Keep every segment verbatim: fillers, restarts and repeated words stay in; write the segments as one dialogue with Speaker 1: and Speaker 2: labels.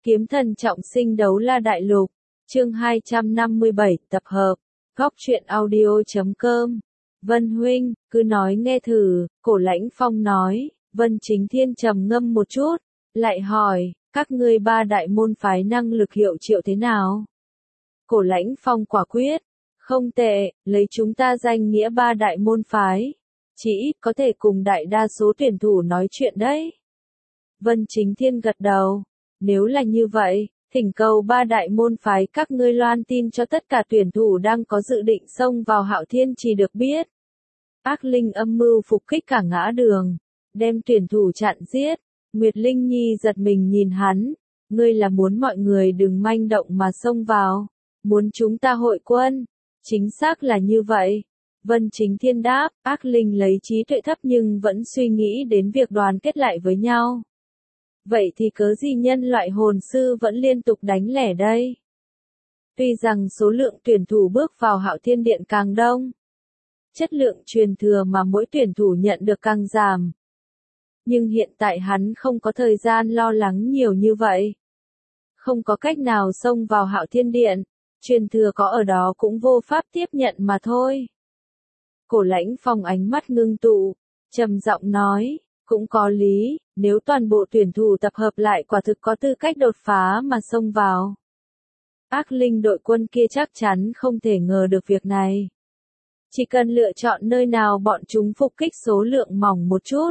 Speaker 1: Kiếm thần trọng sinh đấu la đại lục, chương hai trăm năm mươi bảy, tập hợp, góc truyện audio chấm com. Vân huynh, cứ nói nghe thử, Cổ Lãnh Phong nói. Vân Chính Thiên trầm ngâm một chút, lại hỏi, các ngươi ba đại môn phái năng lực hiệu triệu thế nào? Cổ Lãnh Phong quả quyết, không tệ, lấy chúng ta danh nghĩa ba đại môn phái, chỉ ít có thể cùng đại đa số tuyển thủ nói chuyện đấy. Vân Chính Thiên gật đầu, nếu là như vậy, thỉnh cầu ba đại môn phái các ngươi loan tin cho tất cả tuyển thủ đang có dự định xông vào Hạo Thiên Trì được biết. Ác linh âm mưu phục kích cả ngã đường, đem tuyển thủ chặn giết. Nguyệt Linh Nhi giật mình nhìn hắn, ngươi là muốn mọi người đừng manh động mà xông vào, muốn chúng ta hội quân. Chính xác là như vậy. Vân Chính Thiên đáp, ác linh lấy trí tuệ thấp nhưng vẫn suy nghĩ đến việc đoàn kết lại với nhau. Vậy thì cớ gì nhân loại hồn sư vẫn liên tục đánh lẻ đây? Tuy rằng số lượng tuyển thủ bước vào Hạo Thiên Điện càng đông, chất lượng truyền thừa mà mỗi tuyển thủ nhận được càng giảm. Nhưng hiện tại hắn không có thời gian lo lắng nhiều như vậy. Không có cách nào xông vào Hạo Thiên Điện, truyền thừa có ở đó cũng vô pháp tiếp nhận mà thôi. Cổ Lãnh Phong ánh mắt ngưng tụ, trầm giọng nói, cũng có lý, nếu toàn bộ tuyển thủ tập hợp lại quả thực có tư cách đột phá mà xông vào. Ác linh đội quân kia chắc chắn không thể ngờ được việc này. Chỉ cần lựa chọn nơi nào bọn chúng phục kích số lượng mỏng một chút.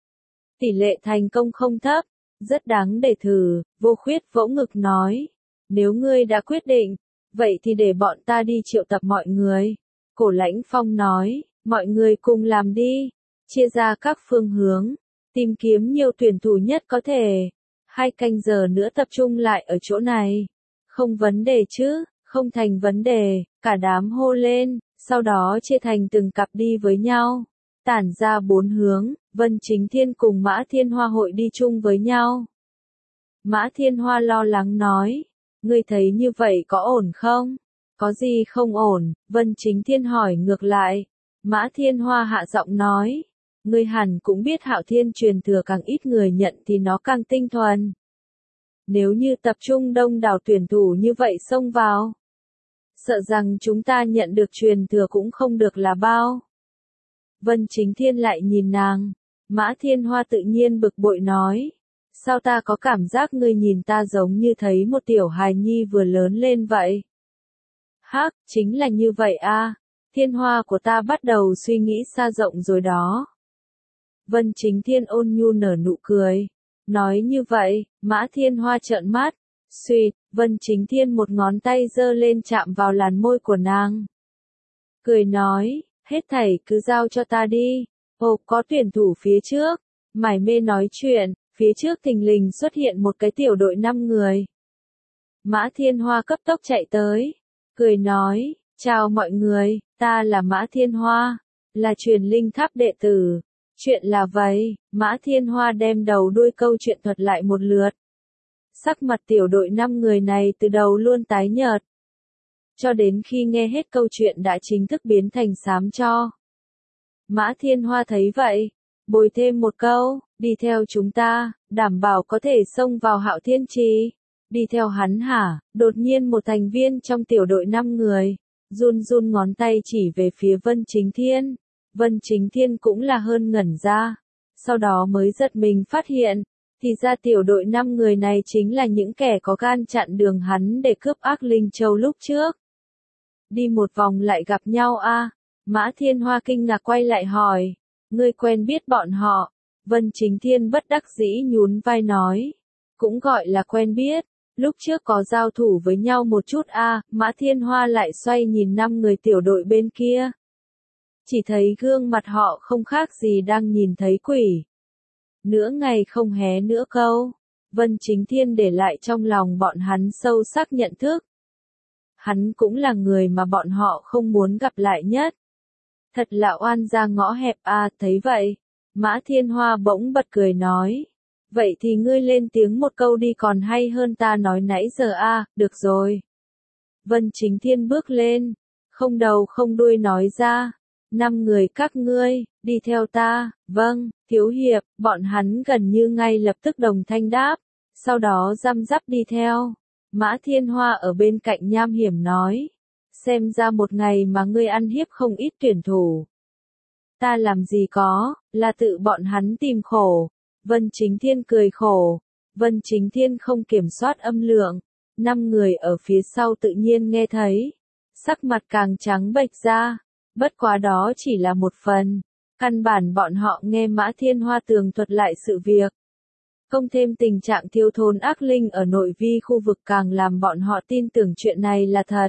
Speaker 1: Tỷ lệ thành công không thấp, rất đáng để thử. Vô Khuyết vỗ ngực nói, nếu ngươi đã quyết định, vậy thì để bọn ta đi triệu tập mọi người. Cổ Lãnh Phong nói, mọi người cùng làm đi, chia ra các phương hướng, tìm kiếm nhiều tuyển thủ nhất có thể. Hai canh giờ nữa tập trung lại ở chỗ này. Không vấn đề chứ, không thành vấn đề, cả đám hô lên, sau đó chia thành từng cặp đi với nhau. Tản ra bốn hướng, Vân Chính Thiên cùng Mã Thiên Hoa hội đi chung với nhau. Mã Thiên Hoa lo lắng nói, ngươi thấy như vậy có ổn không? Có gì không ổn? Vân Chính Thiên hỏi ngược lại. Mã Thiên Hoa hạ giọng nói, ngươi hẳn cũng biết Hạo Thiên truyền thừa càng ít người nhận thì nó càng tinh thuần. Nếu như tập trung đông đảo tuyển thủ như vậy xông vào, sợ rằng chúng ta nhận được truyền thừa cũng không được là bao. Vân Chính Thiên lại nhìn nàng, Mã Thiên Hoa tự nhiên bực bội nói, sao ta có cảm giác ngươi nhìn ta giống như thấy một tiểu hài nhi vừa lớn lên vậy? Hắc, chính là như vậy a, Thiên Hoa của ta bắt đầu suy nghĩ xa rộng rồi đó. Vân Chính Thiên ôn nhu nở nụ cười, nói như vậy, Mã Thiên Hoa trợn mắt, suýt, Vân Chính Thiên một ngón tay giơ lên chạm vào làn môi của nàng. Cười nói, hết thảy cứ giao cho ta đi. Ồ, có tuyển thủ phía trước. Mải mê nói chuyện, phía trước thình lình xuất hiện một cái tiểu đội năm người. Mã Thiên Hoa cấp tốc chạy tới, cười nói, chào mọi người, ta là Mã Thiên Hoa, là truyền linh tháp đệ tử. Chuyện là vậy, Mã Thiên Hoa đem đầu đuôi câu chuyện thuật lại một lượt. Sắc mặt tiểu đội năm người này từ đầu luôn tái nhợt, cho đến khi nghe hết câu chuyện đã chính thức biến thành xám tro. Mã Thiên Hoa thấy vậy, bồi thêm một câu, đi theo chúng ta, đảm bảo có thể xông vào Hạo Thiên Trì. Đi theo hắn hả? Đột nhiên một thành viên trong tiểu đội năm người, run run ngón tay chỉ về phía Vân Chính Thiên. Vân Chính Thiên cũng là hơn ngẩn ra, sau đó mới giật mình phát hiện, thì ra tiểu đội năm người này chính là những kẻ có gan chặn đường hắn để cướp Ác Linh Châu lúc trước. Đi một vòng lại gặp nhau a. À? Mã Thiên Hoa kinh ngạc quay lại hỏi, ngươi quen biết bọn họ? Vân Chính Thiên bất đắc dĩ nhún vai nói, cũng gọi là quen biết, lúc trước có giao thủ với nhau một chút a. À? Mã Thiên Hoa lại xoay nhìn năm người tiểu đội bên kia. Chỉ thấy gương mặt họ không khác gì đang nhìn thấy quỷ. Nửa ngày không hé nửa câu, Vân Chính Thiên để lại trong lòng bọn hắn sâu sắc nhận thức. Hắn cũng là người mà bọn họ không muốn gặp lại nhất. Thật là oan ra ngõ hẹp a. À, thấy vậy, Mã Thiên Hoa bỗng bật cười nói, vậy thì ngươi lên tiếng một câu đi còn hay hơn ta nói nãy giờ a. À, được rồi. Vân Chính Thiên bước lên, không đầu không đuôi nói ra, năm người các ngươi, đi theo ta. Vâng, thiếu hiệp. Bọn hắn gần như ngay lập tức đồng thanh đáp, sau đó răm rắp đi theo. Mã Thiên Hoa ở bên cạnh nham hiểm nói, xem ra một ngày mà ngươi ăn hiếp không ít tuyển thủ. Ta làm gì có, là tự bọn hắn tìm khổ. Vân Chính Thiên cười khổ. Vân Chính Thiên không kiểm soát âm lượng. Năm người ở phía sau tự nhiên nghe thấy. Sắc mặt càng trắng bệch ra. Bất quá đó chỉ là một phần. Căn bản bọn họ nghe Mã Thiên Hoa tường thuật lại sự việc. Không thêm tình trạng thiếu thốn ác linh ở nội vi khu vực càng làm bọn họ tin tưởng chuyện này là thật.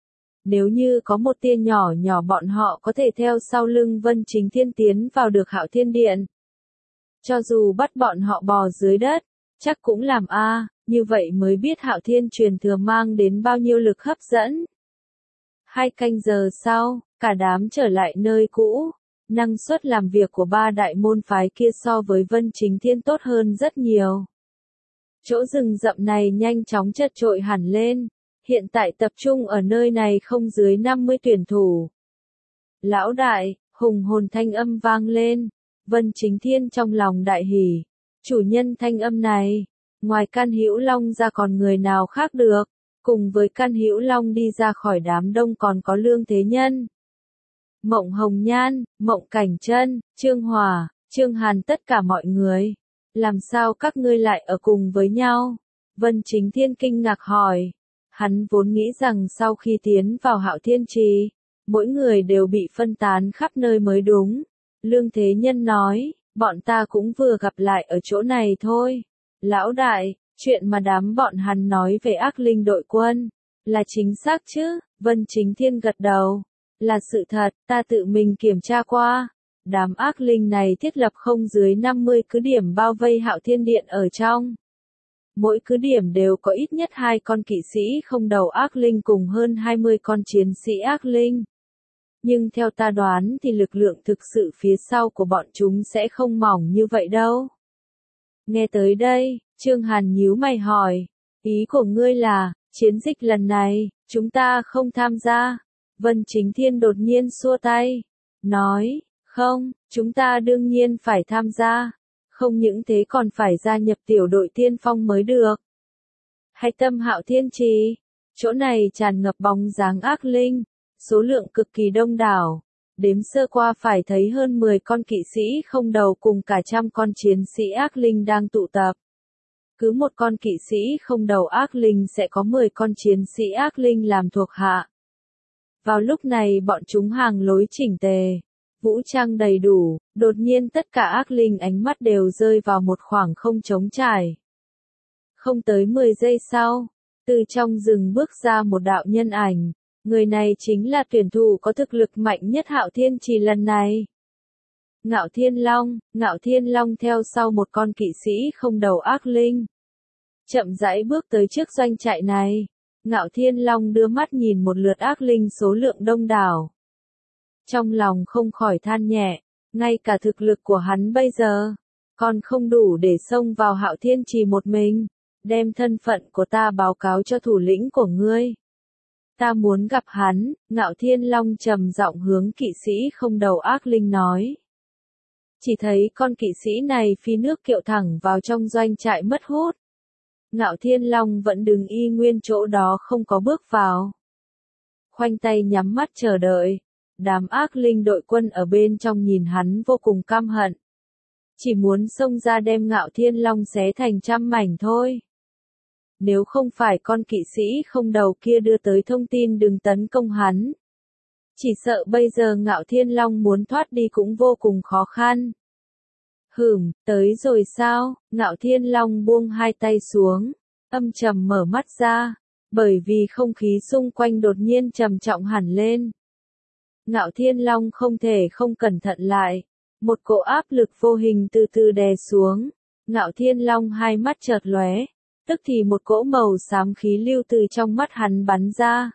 Speaker 1: Nếu như có một tia nhỏ nhỏ bọn họ có thể theo sau lưng Vân Chính Thiên tiến vào được Hạo Thiên Điện. Cho dù bắt bọn họ bò dưới đất, chắc cũng làm a, như vậy mới biết Hạo Thiên truyền thừa mang đến bao nhiêu lực hấp dẫn. Hai canh giờ sau, cả đám trở lại nơi cũ. Năng suất làm việc của ba đại môn phái kia so với Vân Chính Thiên tốt hơn rất nhiều. Chỗ rừng rậm này nhanh chóng chật trội hẳn lên. Hiện tại tập trung ở nơi này không dưới năm mươi tuyển thủ. Lão đại, hùng hồn thanh âm vang lên. Vân Chính Thiên trong lòng đại hỉ. Chủ nhân thanh âm này, ngoài Can Hữu Long ra còn người nào khác được. Cùng với Can Hữu Long đi ra khỏi đám đông còn có Lương Thế Nhân, Mộng Hồng Nhan, Mộng Cảnh Chân, Trương Hòa, Trương Hàn, tất cả mọi người. Làm sao các ngươi lại ở cùng với nhau? Vân Chính Thiên kinh ngạc hỏi. Hắn vốn nghĩ rằng sau khi tiến vào Hạo Thiên Trì, mỗi người đều bị phân tán khắp nơi mới đúng. Lương Thế Nhân nói, bọn ta cũng vừa gặp lại ở chỗ này thôi. Lão đại, chuyện mà đám bọn hắn nói về ác linh đội quân, là chính xác chứ? Vân Chính Thiên gật đầu. Là sự thật, ta tự mình kiểm tra qua. Đám ác linh này thiết lập không dưới năm mươi cứ điểm bao vây Hạo Thiên Điện ở trong. Mỗi cứ điểm đều có ít nhất hai con kỵ sĩ không đầu ác linh cùng hơn hai mươi con chiến sĩ ác linh. Nhưng theo ta đoán thì lực lượng thực sự phía sau của bọn chúng sẽ không mỏng như vậy đâu. Nghe tới đây, Trương Hàn nhíu mày hỏi, ý của ngươi là, chiến dịch lần này, chúng ta không tham gia? Vân Chính Thiên đột nhiên xua tay, nói, không, chúng ta đương nhiên phải tham gia. Không những thế còn phải gia nhập tiểu đội tiên phong mới được. Hay tâm Hạo Thiên Trì, chỗ này tràn ngập bóng dáng ác linh, số lượng cực kỳ đông đảo. Đếm sơ qua phải thấy hơn mười con kỵ sĩ không đầu cùng cả trăm con chiến sĩ ác linh đang tụ tập. Cứ một con kỵ sĩ không đầu ác linh sẽ có mười con chiến sĩ ác linh làm thuộc hạ. Vào lúc này bọn chúng hàng lối chỉnh tề, vũ trang đầy đủ, đột nhiên tất cả ác linh ánh mắt đều rơi vào một khoảng không trống trải. Không tới mười giây sau, từ trong rừng bước ra một đạo nhân ảnh, người này chính là tuyển thủ có thực lực mạnh nhất Hạo Thiên Trì lần này. Ngạo Thiên Long, Ngạo Thiên Long theo sau một con kỵ sĩ không đầu ác linh. Chậm rãi bước tới trước doanh trại này, Ngạo Thiên Long đưa mắt nhìn một lượt ác linh số lượng đông đảo. Trong lòng không khỏi than nhẹ, ngay cả thực lực của hắn bây giờ, còn không đủ để xông vào Hạo Thiên Trì một mình, đem thân phận của ta báo cáo cho thủ lĩnh của ngươi. Ta muốn gặp hắn, Ngạo Thiên Long trầm giọng hướng kỵ sĩ không đầu ác linh nói. Chỉ thấy con kỵ sĩ này phi nước kiệu thẳng vào trong doanh trại mất hút. Ngạo Thiên Long vẫn đứng y nguyên chỗ đó không có bước vào. Khoanh tay nhắm mắt chờ đợi. Đám ác linh đội quân ở bên trong nhìn hắn vô cùng căm hận. Chỉ muốn xông ra đem Ngạo Thiên Long xé thành trăm mảnh thôi. Nếu không phải con kỵ sĩ không đầu kia đưa tới thông tin đừng tấn công hắn, chỉ sợ bây giờ Ngạo Thiên Long muốn thoát đi cũng vô cùng khó khăn. Hửm, tới rồi sao? Ngạo Thiên Long buông hai tay xuống, âm trầm mở mắt ra, bởi vì không khí xung quanh đột nhiên trầm trọng hẳn lên. Ngạo Thiên Long không thể không cẩn thận lại, một cỗ áp lực vô hình từ từ đè xuống. Ngạo Thiên Long hai mắt chợt lóe, tức thì một cỗ màu xám khí lưu từ trong mắt hắn bắn ra.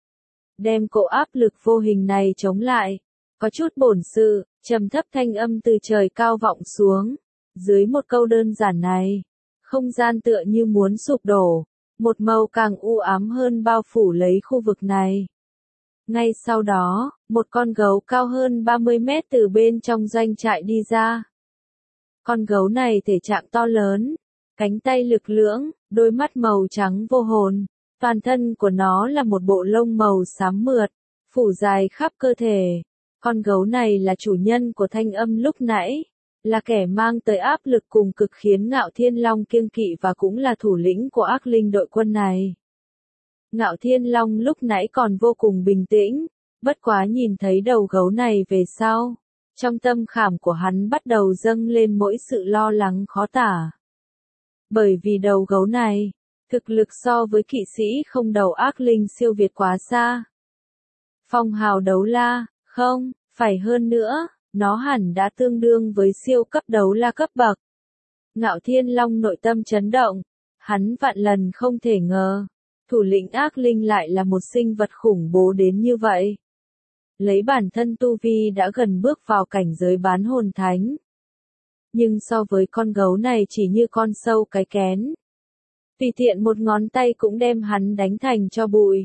Speaker 1: Đem cỗ áp lực vô hình này chống lại, có chút bổn sự, trầm thấp thanh âm từ trời cao vọng xuống. Dưới một câu đơn giản này, không gian tựa như muốn sụp đổ, một màu càng u ám hơn bao phủ lấy khu vực này. Ngay sau đó, một con gấu cao hơn ba mươi mét từ bên trong doanh trại đi ra. Con gấu này thể trạng to lớn, cánh tay lực lưỡng, đôi mắt màu trắng vô hồn, toàn thân của nó là một bộ lông màu xám mượt, phủ dài khắp cơ thể. Con gấu này là chủ nhân của thanh âm lúc nãy, là kẻ mang tới áp lực cùng cực khiến Ngạo Thiên Long kiêng kỵ và cũng là thủ lĩnh của ác linh đội quân này. Ngạo Thiên Long lúc nãy còn vô cùng bình tĩnh, bất quá nhìn thấy đầu gấu này về sau, trong tâm khảm của hắn bắt đầu dâng lên mỗi sự lo lắng khó tả. Bởi vì đầu gấu này, thực lực so với kỵ sĩ không đầu ác linh siêu việt quá xa. Phong hào đấu la, không, phải hơn nữa, nó hẳn đã tương đương với siêu cấp đấu la cấp bậc. Ngạo Thiên Long nội tâm chấn động, hắn vạn lần không thể ngờ, thủ lĩnh ác linh lại là một sinh vật khủng bố đến như vậy. Lấy bản thân tu vi đã gần bước vào cảnh giới bán hồn thánh. Nhưng so với con gấu này chỉ như con sâu cái kén. Tùy tiện một ngón tay cũng đem hắn đánh thành cho bụi.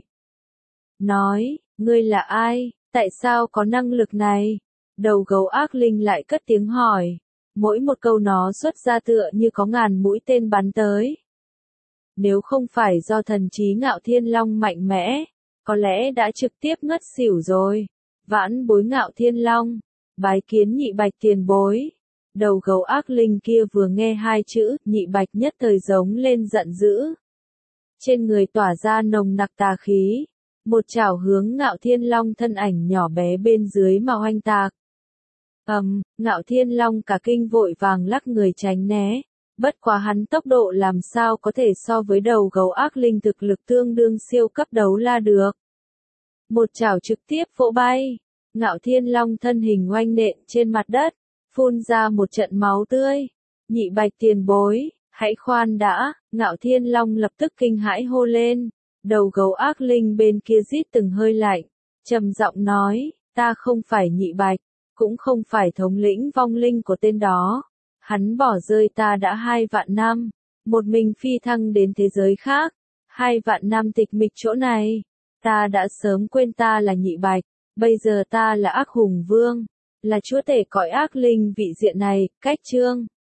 Speaker 1: Nói, ngươi là ai, tại sao có năng lực này? Đầu gấu ác linh lại cất tiếng hỏi. Mỗi một câu nó xuất ra tựa như có ngàn mũi tên bắn tới. Nếu không phải do thần trí Ngạo Thiên Long mạnh mẽ, có lẽ đã trực tiếp ngất xỉu rồi. Vãn bối Ngạo Thiên Long, bái kiến nhị bạch tiền bối. Đầu gấu ác linh kia vừa nghe hai chữ, nhị bạch nhất thời giống lên giận dữ. Trên người tỏa ra nồng nặc tà khí, một chảo hướng Ngạo Thiên Long thân ảnh nhỏ bé bên dưới mà oanh tạc. Ầm, um, Ngạo Thiên Long cả kinh vội vàng lắc người tránh né, bất quá hắn tốc độ làm sao có thể so với đầu gấu ác linh thực lực tương đương siêu cấp đấu la được. Một chảo trực tiếp vỗ bay, Ngạo Thiên Long thân hình oanh nện trên mặt đất, phun ra một trận máu tươi. Nhị bạch tiền bối, hãy khoan đã, Ngạo Thiên Long lập tức kinh hãi hô lên. Đầu gấu ác linh bên kia rít từng hơi lạnh, trầm giọng nói, ta không phải nhị bạch, cũng không phải thống lĩnh vong linh của tên đó. Hắn bỏ rơi ta đã hai vạn năm, một mình phi thăng đến thế giới khác, hai vạn năm tịch mịch chỗ này. Ta đã sớm quên ta là nhị bạch, bây giờ ta là ác hùng vương, là chúa tể cõi ác linh vị diện này, cách chương.